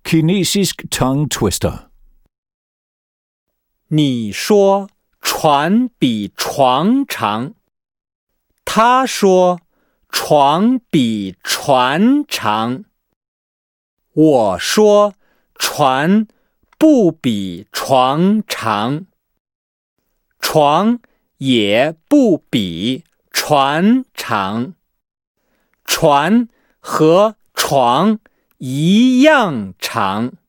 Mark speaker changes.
Speaker 1: Kinesisk tongue twister.
Speaker 2: 你说船比床长，他说床比船长，我说船不比床长，床也不比船长，船和床一样长。